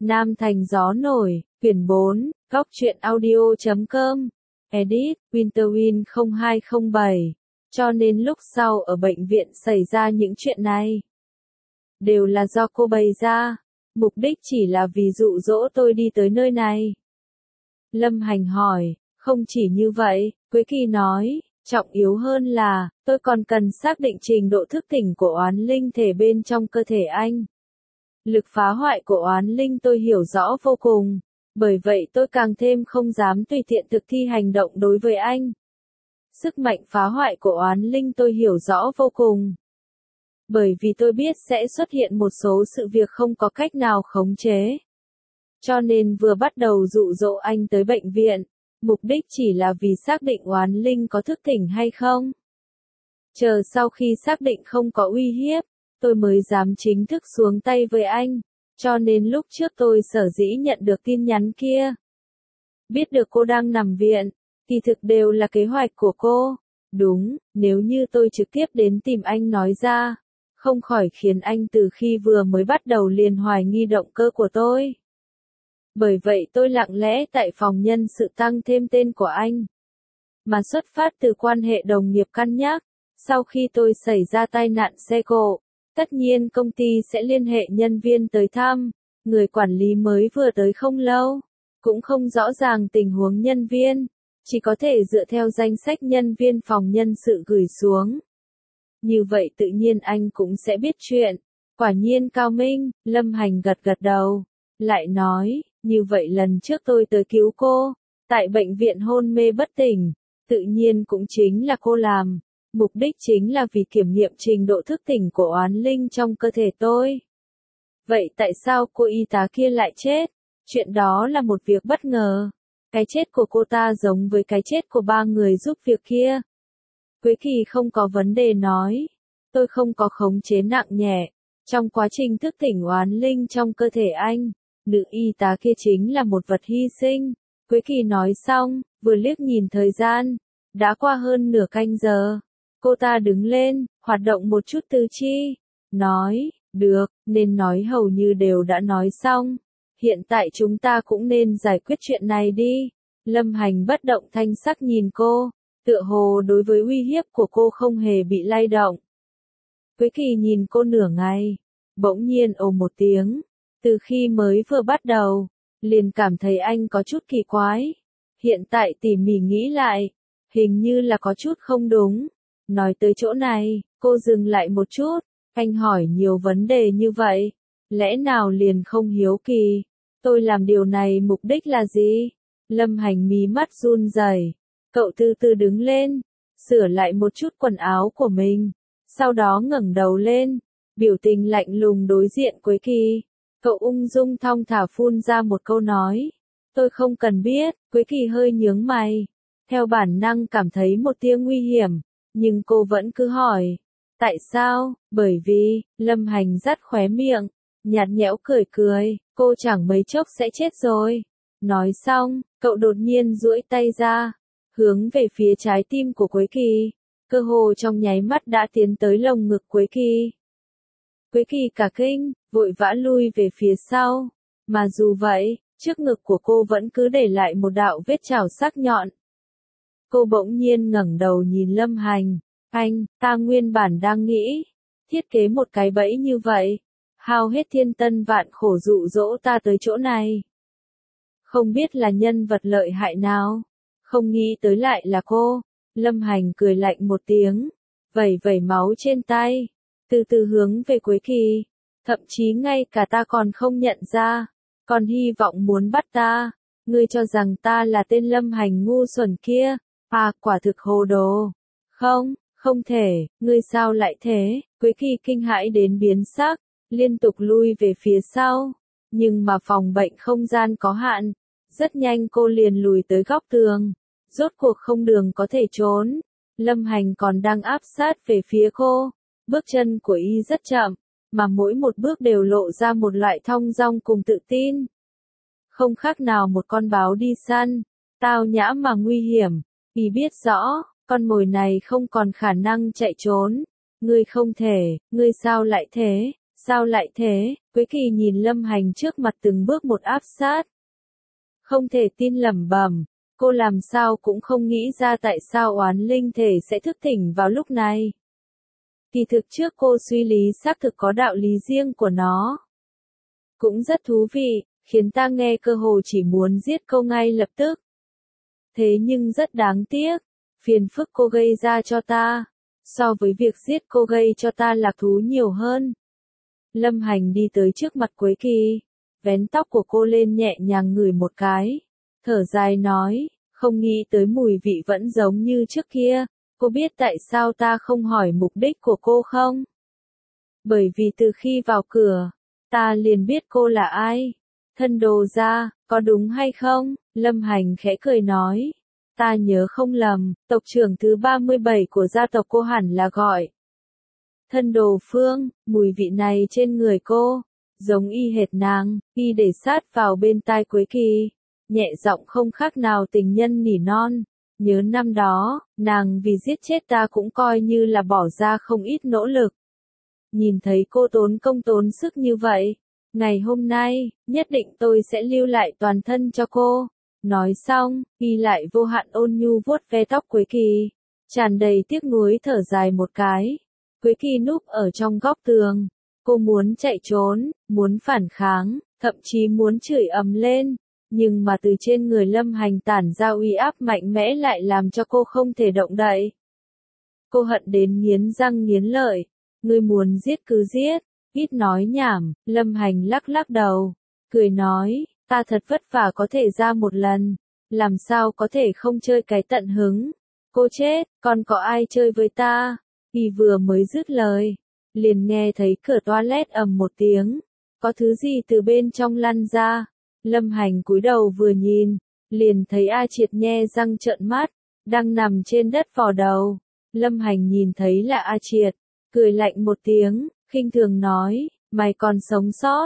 Nam Thành Gió Nổi, quyển 4, góc truyện audio.com, edit, Winterwind 0207. Cho nên lúc sau ở bệnh viện xảy ra những chuyện này, đều là do cô bày ra, mục đích chỉ là vì dụ dỗ tôi đi tới nơi này. Lâm Hành hỏi, không chỉ như vậy, Quế Kỳ nói, trọng yếu hơn là, tôi còn cần xác định trình độ thức tỉnh của oán linh thể bên trong cơ thể anh. Lực phá hoại của oán linh tôi hiểu rõ vô cùng, bởi vậy tôi càng thêm không dám tùy tiện thực thi hành động đối với anh. Sức mạnh phá hoại của oán linh tôi hiểu rõ vô cùng, bởi vì tôi biết sẽ xuất hiện một số sự việc không có cách nào khống chế. Cho nên vừa bắt đầu dụ dỗ anh tới bệnh viện, mục đích chỉ là vì xác định oán linh có thức tỉnh hay không. Chờ sau khi xác định không có uy hiếp, tôi mới dám chính thức xuống tay với anh. Cho nên lúc trước tôi sở dĩ nhận được tin nhắn kia, biết được cô đang nằm viện, thì thực đều là kế hoạch của cô. Đúng, nếu như tôi trực tiếp đến tìm anh nói ra, không khỏi khiến anh từ khi vừa mới bắt đầu liền hoài nghi động cơ của tôi. Bởi vậy tôi lặng lẽ tại phòng nhân sự tăng thêm tên của anh, mà xuất phát từ quan hệ đồng nghiệp cân nhắc. Sau khi tôi xảy ra tai nạn xe cộ, tất nhiên công ty sẽ liên hệ nhân viên tới thăm. Người quản lý mới vừa tới không lâu, cũng không rõ ràng tình huống nhân viên, chỉ có thể dựa theo danh sách nhân viên phòng nhân sự gửi xuống. Như vậy tự nhiên anh cũng sẽ biết chuyện. Quả nhiên cao minh. Lâm Hành gật gật đầu, lại nói, như vậy lần trước tôi tới cứu cô, tại bệnh viện hôn mê bất tỉnh, tự nhiên cũng chính là cô làm. Mục đích chính là vì kiểm nghiệm trình độ thức tỉnh của oán linh trong cơ thể tôi. Vậy tại sao cô y tá kia lại chết? Chuyện đó là một việc bất ngờ. Cái chết của cô ta giống với cái chết của 3 người giúp việc kia. Quế Kỳ không có vấn đề nói. Tôi không có khống chế nặng nhẹ. Trong quá trình thức tỉnh oán linh trong cơ thể anh, nữ y tá kia chính là một vật hy sinh. Quế Kỳ nói xong, vừa liếc nhìn thời gian. Đã qua hơn nửa canh giờ. Cô ta đứng lên, hoạt động một chút tứ chi. Nói, được, nên nói hầu như đều đã nói xong. Hiện tại chúng ta cũng nên giải quyết chuyện này đi. Lâm Hành bất động thanh sắc nhìn cô, tựa hồ đối với uy hiếp của cô không hề bị lay động. Quế Kỳ nhìn cô nửa ngày, bỗng nhiên ồ một tiếng. Từ khi mới vừa bắt đầu, liền cảm thấy anh có chút kỳ quái. Hiện tại tỉ mỉ nghĩ lại, hình như là có chút không đúng. Nói tới chỗ này, cô dừng lại một chút. Anh hỏi nhiều vấn đề như vậy, lẽ nào liền không hiếu kỳ? Tôi làm điều này mục đích là gì? Lâm Hành mí mắt run rẩy. Cậu từ từ đứng lên, sửa lại một chút quần áo của mình, sau đó ngẩng đầu lên, biểu tình lạnh lùng đối diện Quế Kỳ. Cậu ung dung thong thả phun ra một câu nói. Tôi không cần biết. Quế Kỳ hơi nhướng mày, theo bản năng cảm thấy một tia nguy hiểm, nhưng cô vẫn cứ hỏi. Tại sao? Bởi vì, Lâm Hành dắt khóe miệng, nhạt nhẽo cười cười, cô chẳng mấy chốc sẽ chết rồi. Nói xong, cậu đột nhiên duỗi tay ra, hướng về phía trái tim của Quế Kỳ, cơ hồ trong nháy mắt đã tiến tới lồng ngực Quế Kỳ. Quế Kỳ cả kinh, vội vã lui về phía sau, mà dù vậy, trước ngực của cô vẫn cứ để lại một đạo vết chảo sắc nhọn. Cô bỗng nhiên ngẩng đầu nhìn Lâm Hành. Anh, ta nguyên bản đang nghĩ, thiết kế một cái bẫy như vậy, hao hết thiên tân vạn khổ dụ dỗ ta tới chỗ này. Không biết là nhân vật lợi hại nào, không nghĩ tới lại là cô. Lâm Hành cười lạnh một tiếng, vẩy vẩy máu trên tay, từ từ hướng về Quế Kỳ, thậm chí ngay cả ta còn không nhận ra, còn hy vọng muốn bắt ta. Ngươi cho rằng ta là tên Lâm Hành ngu xuẩn kia, à quả thực hồ đồ. Không. Không thể, ngươi sao lại thế? Quế Kỳ kinh hãi đến biến sắc, liên tục lui về phía sau. Nhưng mà phòng bệnh không gian có hạn, rất nhanh cô liền lùi tới góc tường. Rốt cuộc không đường có thể trốn. Lâm Hành còn đang áp sát về phía cô. Bước chân của y rất chậm, mà mỗi một bước đều lộ ra một loại thong dong cùng tự tin. Không khác nào một con báo đi săn, tao nhã mà nguy hiểm. Y biết rõ, con mồi này không còn khả năng chạy trốn. Ngươi không thể, ngươi sao lại thế? Sao lại thế? Quế Kỳ nhìn Lâm Hành trước mặt từng bước một áp sát. Không thể tin lẩm bẩm, cô làm sao cũng không nghĩ ra tại sao oán linh thể sẽ thức tỉnh vào lúc này. Kỳ thực trước cô suy lý xác thực có đạo lý riêng của nó. Cũng rất thú vị, khiến ta nghe cơ hồ chỉ muốn giết cô ngay lập tức. Thế nhưng rất đáng tiếc, phiền phức cô gây ra cho ta, so với việc giết cô gây cho ta lạc thú nhiều hơn. Lâm Hành đi tới trước mặt Quế Kỳ, vén tóc của cô lên nhẹ nhàng ngửi một cái, thở dài nói, không nghĩ tới mùi vị vẫn giống như trước kia, cô biết tại sao ta không hỏi mục đích của cô không? Bởi vì từ khi vào cửa, ta liền biết cô là ai. Thân đồ gia, có đúng hay không? Lâm Hành khẽ cười nói. Ta nhớ không lầm, tộc trưởng thứ 37 của gia tộc cô hẳn là gọi Thân đồ Phương, mùi vị này trên người cô, giống y hệt nàng, y để sát vào bên tai Quế Kỳ, nhẹ giọng không khác nào tình nhân nỉ non. Nhớ năm đó, nàng vì giết chết ta cũng coi như là bỏ ra không ít nỗ lực. Nhìn thấy cô tốn công tốn sức như vậy, ngày hôm nay, nhất định tôi sẽ lưu lại toàn thân cho cô. Nói xong, y lại vô hạn ôn nhu vuốt ve tóc Quế Kỳ, tràn đầy tiếc nuối thở dài một cái. Quế Kỳ núp ở trong góc tường, cô muốn chạy trốn, muốn phản kháng, thậm chí muốn chửi ầm lên, nhưng mà từ trên người Lâm Hành tản ra uy áp mạnh mẽ lại làm cho cô không thể động đậy. Cô hận đến nghiến răng nghiến lợi, ngươi muốn giết cứ giết, ít nói nhảm. Lâm Hành lắc lắc đầu, cười nói, ta thật vất vả có thể ra một lần, làm sao có thể không chơi cái tận hứng. Cô chết, còn có ai chơi với ta? Y vừa mới dứt lời, liền nghe thấy cửa toilet ầm một tiếng, có thứ gì từ bên trong lăn ra. Lâm Hành cúi đầu vừa nhìn, liền thấy A Triệt nhe răng trợn mắt, đang nằm trên đất vò đầu. Lâm Hành nhìn thấy là A Triệt, cười lạnh một tiếng, khinh thường nói, mày còn sống sót.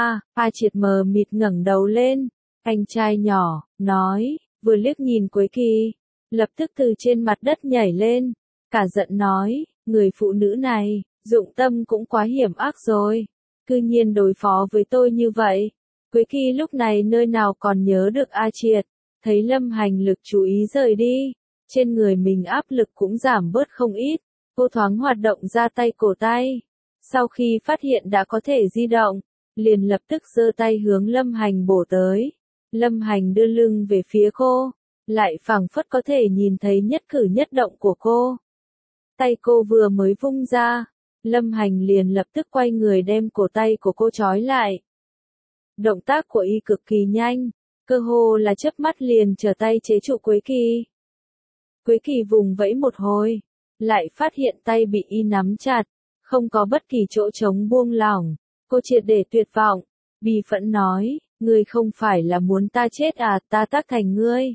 A Triệt mờ mịt ngẩng đầu lên, anh trai nhỏ, nói, vừa liếc nhìn Quế Kỳ, lập tức từ trên mặt đất nhảy lên, cả giận nói, người phụ nữ này, dụng tâm cũng quá hiểm ác rồi, cư nhiên đối phó với tôi như vậy. Quế Kỳ lúc này nơi nào còn nhớ được A Triệt, thấy Lâm Hành lực chú ý rời đi, trên người mình áp lực cũng giảm bớt không ít, cô thoáng hoạt động ra tay cổ tay. Sau khi phát hiện đã có thể di động, liền lập tức giơ tay hướng Lâm Hành bổ tới. Lâm Hành đưa lưng về phía cô, lại phảng phất có thể nhìn thấy nhất cử nhất động của cô. Tay cô vừa mới vung ra, Lâm Hành liền lập tức quay người đem cổ tay của cô trói lại. Động tác của y cực kỳ nhanh, cơ hồ là chớp mắt liền trở tay chế trụ Quế Kỳ. Quế Kỳ vùng vẫy một hồi, lại phát hiện tay bị y nắm chặt, không có bất kỳ chỗ trống buông lỏng. Cô triệt để tuyệt vọng, bi phẫn nói, ngươi không phải là muốn ta chết à, ta tác thành ngươi.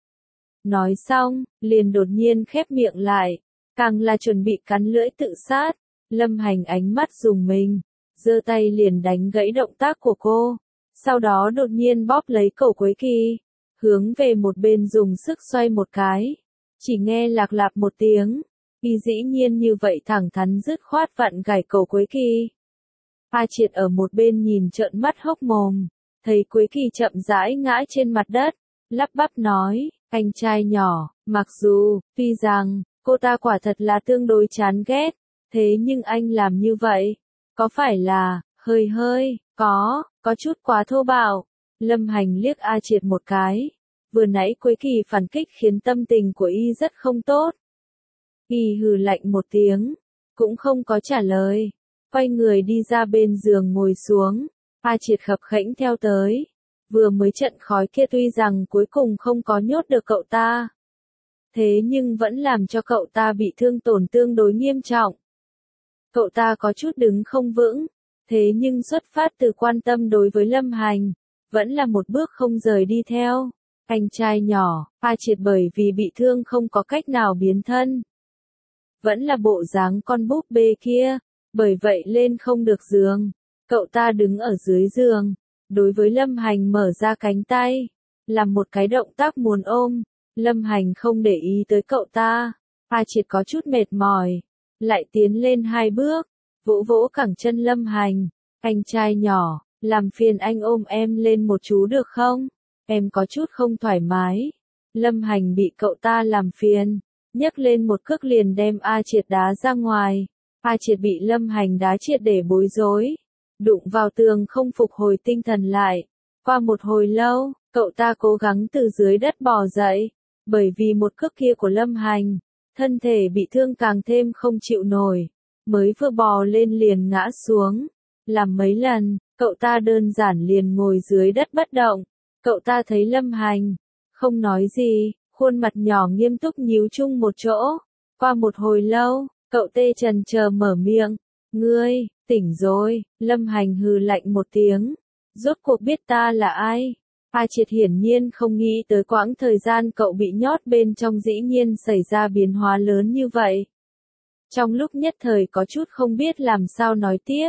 Nói xong, liền đột nhiên khép miệng lại, càng là chuẩn bị cắn lưỡi tự sát. Lâm Hành ánh mắt rùng mình, giơ tay liền đánh gãy động tác của cô, sau đó đột nhiên bóp lấy cổ Quế Kỳ, hướng về một bên dùng sức xoay một cái. Chỉ nghe lạc lạp một tiếng, y dĩ nhiên như vậy thẳng thắn dứt khoát vặn gãy cổ Quế Kỳ. A Triệt ở một bên nhìn trợn mắt hốc mồm, thấy Quế Kỳ chậm rãi ngã trên mặt đất, lắp bắp nói, anh trai nhỏ, mặc dù, tuy rằng, cô ta quả thật là tương đối chán ghét, thế nhưng anh làm như vậy, có phải là, hơi, có chút quá thô bạo. Lâm Hành liếc A Triệt một cái, vừa nãy Quế Kỳ phản kích khiến tâm tình của y rất không tốt. Y hừ lạnh một tiếng, cũng không có trả lời, quay người đi ra bên giường ngồi xuống. A Triệt khập khẽnh theo tới, vừa mới trận khói kia tuy rằng cuối cùng không có nhốt được cậu ta, thế nhưng vẫn làm cho cậu ta bị thương tổn tương đối nghiêm trọng. Cậu ta có chút đứng không vững, thế nhưng xuất phát từ quan tâm đối với Lâm Hành, vẫn là một bước không rời đi theo. Anh trai nhỏ, A Triệt bởi vì bị thương không có cách nào biến thân. Vẫn là bộ dáng con búp bê kia, bởi vậy lên không được giường. Cậu ta đứng ở dưới giường, đối với Lâm Hành mở ra cánh tay, làm một cái động tác muốn ôm. Lâm Hành không để ý tới cậu ta. A Triệt có chút mệt mỏi, lại tiến lên 2 bước, vỗ vỗ cẳng chân Lâm Hành, Anh trai nhỏ, làm phiền anh ôm em lên một chú được không? Em có chút không thoải mái. Lâm Hành bị cậu ta làm phiền, nhấc lên một cước liền đem A Triệt đá ra ngoài. A Triệt bị Lâm Hành đá triệt để bối rối, đụng vào tường không phục hồi tinh thần lại. Qua một hồi lâu, cậu ta cố gắng từ dưới đất bò dậy, bởi vì một cước kia của Lâm Hành, thân thể bị thương càng thêm không chịu nổi, mới vừa bò lên liền ngã xuống. Làm mấy lần, cậu ta đơn giản liền ngồi dưới đất bất động. Cậu ta thấy Lâm Hành không nói gì, khuôn mặt nhỏ nghiêm túc nhíu chung một chỗ. Qua một hồi lâu, cậu tê chần chờ mở miệng, ngươi, tỉnh rồi. Lâm Hành hừ lạnh một tiếng, rốt cuộc biết ta là ai? A Triệt hiển nhiên không nghĩ tới quãng thời gian cậu bị nhốt bên trong dĩ nhiên xảy ra biến hóa lớn như vậy. Trong lúc nhất thời có chút không biết làm sao nói tiếp.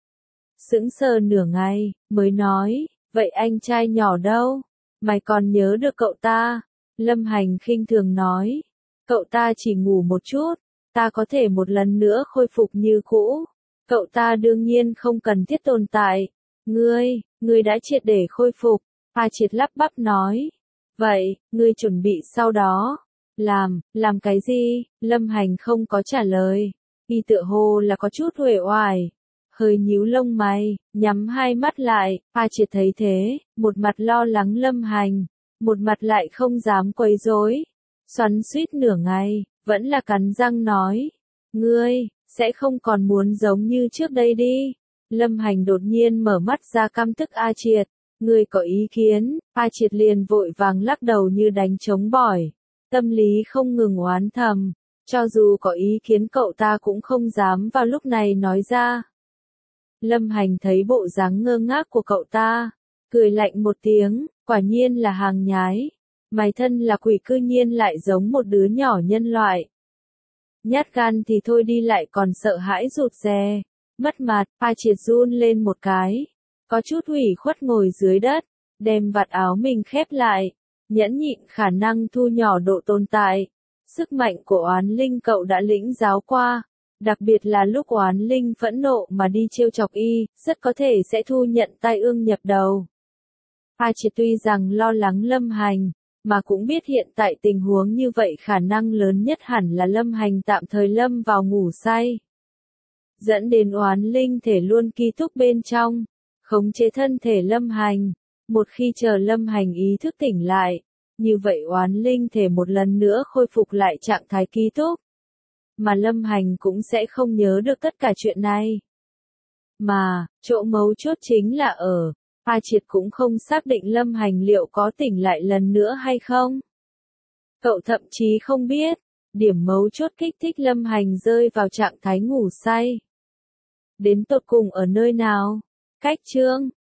Sững sờ nửa ngày, mới nói, vậy anh trai nhỏ đâu? Mày còn nhớ được cậu ta? Lâm Hành khinh thường nói, cậu ta chỉ ngủ một chút, ta có thể một lần nữa khôi phục như cũ. Cậu ta đương nhiên không cần thiết tồn tại. Ngươi đã triệt để khôi phục. A Triệt lắp bắp nói. Vậy, ngươi chuẩn bị sau đó làm cái gì? Lâm Hành không có trả lời. Y tựa hồ là có chút uể oải, hơi nhíu lông mày, nhắm hai mắt lại. A Triệt thấy thế, một mặt lo lắng Lâm Hành, một mặt lại không dám quấy rối. Xoắn xuýt nửa ngày, vẫn là cắn răng nói, ngươi sẽ không còn muốn giống như trước đây đi. Lâm Hành đột nhiên mở mắt ra căm tức A Triệt, ngươi có ý kiến? A Triệt liền vội vàng lắc đầu như đánh trống bỏi, tâm lý không ngừng oán thầm, cho dù có ý kiến cậu ta cũng không dám vào lúc này nói ra. Lâm Hành thấy bộ dáng ngơ ngác của cậu ta, cười lạnh một tiếng, quả nhiên là hàng nhái. Mày thân là quỷ cư nhiên lại giống một đứa nhỏ nhân loại. Nhát gan thì thôi đi lại còn sợ hãi rụt rè, mất mặt. A Triệt run lên một cái, có chút ủy khuất ngồi dưới đất, đem vạt áo mình khép lại, nhẫn nhịn khả năng thu nhỏ độ tồn tại. Sức mạnh của oán linh cậu đã lĩnh giáo qua, đặc biệt là lúc oán linh phẫn nộ mà đi trêu chọc y, rất có thể sẽ thu nhận tai ương nhập đầu. A Triệt tuy rằng lo lắng Lâm Hành, mà cũng biết hiện tại tình huống như vậy khả năng lớn nhất hẳn là Lâm Hành tạm thời lâm vào ngủ say, dẫn đến oán linh thể luôn ký túc bên trong, khống chế thân thể Lâm Hành. Một khi chờ Lâm Hành ý thức tỉnh lại, như vậy oán linh thể một lần nữa khôi phục lại trạng thái ký túc, mà Lâm Hành cũng sẽ không nhớ được tất cả chuyện này. Mà, chỗ mấu chốt chính là ở, A Triệt cũng không xác định Lâm Hành liệu có tỉnh lại lần nữa hay không. Cậu thậm chí không biết, điểm mấu chốt kích thích Lâm Hành rơi vào trạng thái ngủ say đến tột cùng ở nơi nào. Cách chương